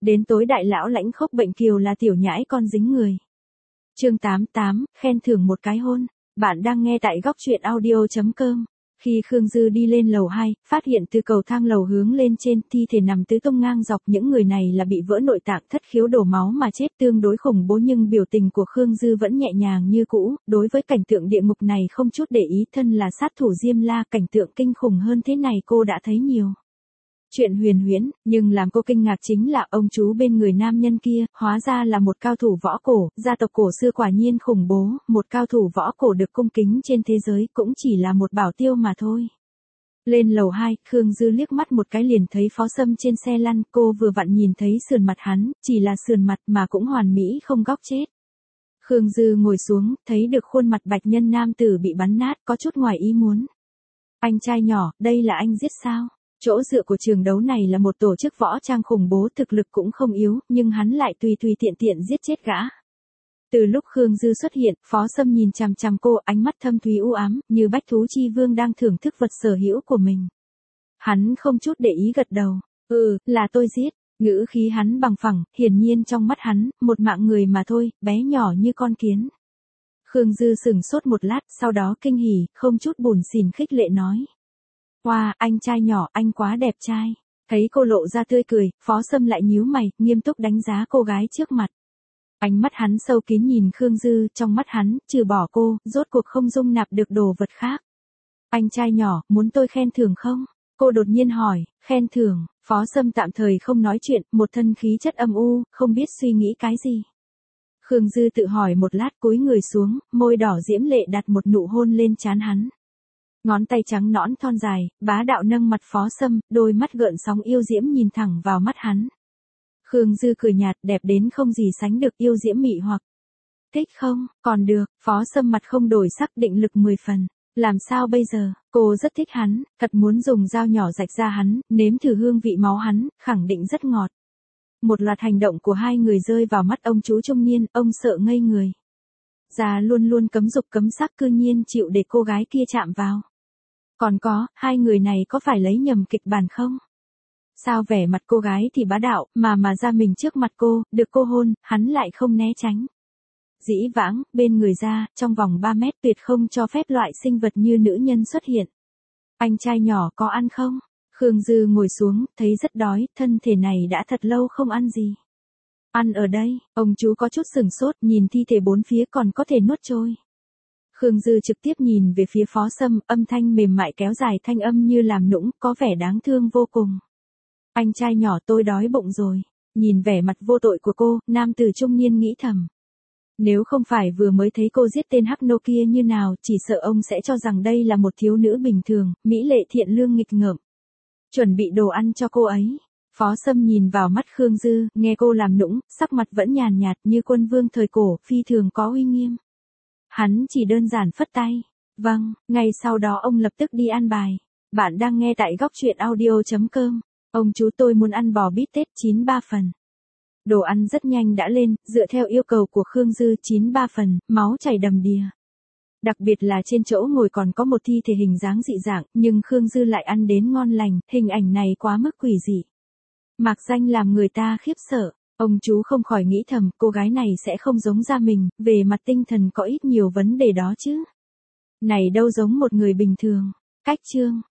Đến tối đại lão lãnh khốc bệnh kiều là tiểu nhãi con dính người. Chương 88, khen thưởng một cái hôn. Bạn đang nghe tại góc truyện audio.com. Khi Khương Dư đi lên lầu 2, phát hiện từ cầu thang lầu hướng lên trên, thi thể nằm tứ tung ngang dọc, những người này là bị vỡ nội tạng, thất khiếu đổ máu mà chết, tương đối khủng bố, nhưng biểu tình của Khương Dư vẫn nhẹ nhàng như cũ, đối với cảnh tượng địa ngục này không chút để ý, thân là sát thủ Diêm La, cảnh tượng kinh khủng hơn thế này cô đã thấy nhiều. Chuyện huyền huyễn, nhưng làm cô kinh ngạc chính là ông chú bên người nam nhân kia, hóa ra là một cao thủ võ cổ, gia tộc cổ xưa quả nhiên khủng bố, một cao thủ võ cổ được cung kính trên thế giới cũng chỉ là một bảo tiêu mà thôi. Lên lầu 2, Khương Dư liếc mắt một cái liền thấy Phó Sâm trên xe lăn, cô vừa vặn nhìn thấy sườn mặt hắn, chỉ là sườn mặt mà cũng hoàn mỹ không góc chết. Khương Dư ngồi xuống, thấy được khuôn mặt bạch nhân nam tử bị bắn nát, có chút ngoài ý muốn. Anh trai nhỏ, đây là anh giết sao? Chỗ dựa của trường đấu này là một tổ chức võ trang khủng bố, thực lực cũng không yếu, nhưng hắn lại tùy tiện giết chết gã. Từ lúc Khương Dư xuất hiện, Phó Sâm nhìn chằm chằm cô, ánh mắt thâm thúy u ám, như bách thú chi vương đang thưởng thức vật sở hữu của mình. Hắn không chút để ý gật đầu, là tôi giết, ngữ khí hắn bằng phẳng, hiển nhiên trong mắt hắn, một mạng người mà thôi, bé nhỏ như con kiến. Khương Dư sững sốt một lát, sau đó kinh hỉ, không chút buồn xỉn khích lệ nói. Wow, anh trai nhỏ, anh quá đẹp trai. Thấy cô lộ ra tươi cười, Phó Sâm lại nhíu mày, nghiêm túc đánh giá cô gái trước mặt. Ánh mắt hắn sâu kín nhìn Khương Dư, trong mắt hắn, trừ bỏ cô, rốt cuộc không dung nạp được đồ vật khác. Anh trai nhỏ, muốn tôi khen thưởng không? Cô đột nhiên hỏi, khen thưởng, Phó Sâm tạm thời không nói chuyện, một thân khí chất âm u, không biết suy nghĩ cái gì. Khương Dư tự hỏi một lát, cúi người xuống, môi đỏ diễm lệ đặt một nụ hôn lên trán hắn. Ngón tay trắng nõn thon dài, bá đạo nâng mặt Phó Sâm, đôi mắt gợn sóng yêu diễm nhìn thẳng vào mắt hắn. Khương Dư cười nhạt, đẹp đến không gì sánh được, yêu diễm mị hoặc. Thích không? Còn được, Phó Sâm mặt không đổi sắc, định lực 10 phần. Làm sao bây giờ? Cô rất thích hắn, thật muốn dùng dao nhỏ rạch ra hắn, nếm thử hương vị máu hắn, khẳng định rất ngọt. Một loạt hành động của hai người rơi vào mắt ông chú trung niên, ông sợ ngây người. Già luôn luôn cấm dục cấm sắc, cư nhiên chịu để cô gái kia chạm vào. Còn có, hai người này có phải lấy nhầm kịch bản không? Sao vẻ mặt cô gái thì bá đạo, mà ra mình trước mặt cô, được cô hôn, hắn lại không né tránh. Dĩ vãng, bên người ra, trong vòng 3 mét tuyệt không cho phép loại sinh vật như nữ nhân xuất hiện. Anh trai nhỏ có ăn không? Khương Dư ngồi xuống, thấy rất đói, thân thể này đã thật lâu không ăn gì. Ăn ở đây, ông chú có chút sửng sốt, nhìn thi thể bốn phía còn có thể nuốt trôi. Khương Dư trực tiếp nhìn về phía Phó Sâm, âm thanh mềm mại kéo dài, thanh âm như làm nũng, có vẻ đáng thương vô cùng. Anh trai nhỏ, tôi đói bụng rồi. Nhìn vẻ mặt vô tội của cô, nam tử trung niên nghĩ thầm. Nếu không phải vừa mới thấy cô giết tên hắc nô kia như nào, chỉ sợ ông sẽ cho rằng đây là một thiếu nữ bình thường, mỹ lệ thiện lương nghịch ngợm. Chuẩn bị đồ ăn cho cô ấy. Phó Sâm nhìn vào mắt Khương Dư, nghe cô làm nũng, sắc mặt vẫn nhàn nhạt như quân vương thời cổ, phi thường có uy nghiêm. Hắn chỉ đơn giản phất tay. Vâng, ngay sau đó ông lập tức đi ăn bài. Bạn đang nghe tại góc truyện audio.com. Ông chú tôi muốn ăn bò bít tết 93 phần. Đồ ăn rất nhanh đã lên, dựa theo yêu cầu của Khương Dư 93 phần, máu chảy đầm đìa. Đặc biệt là trên chỗ ngồi còn có một thi thể hình dáng dị dạng, nhưng Khương Dư lại ăn đến ngon lành, hình ảnh này quá mức quỷ dị. Mạc danh làm người ta khiếp sợ. Ông chú không khỏi nghĩ thầm, cô gái này sẽ không giống ra mình, về mặt tinh thần có ít nhiều vấn đề đó chứ. Này đâu giống một người bình thường. Cách chương.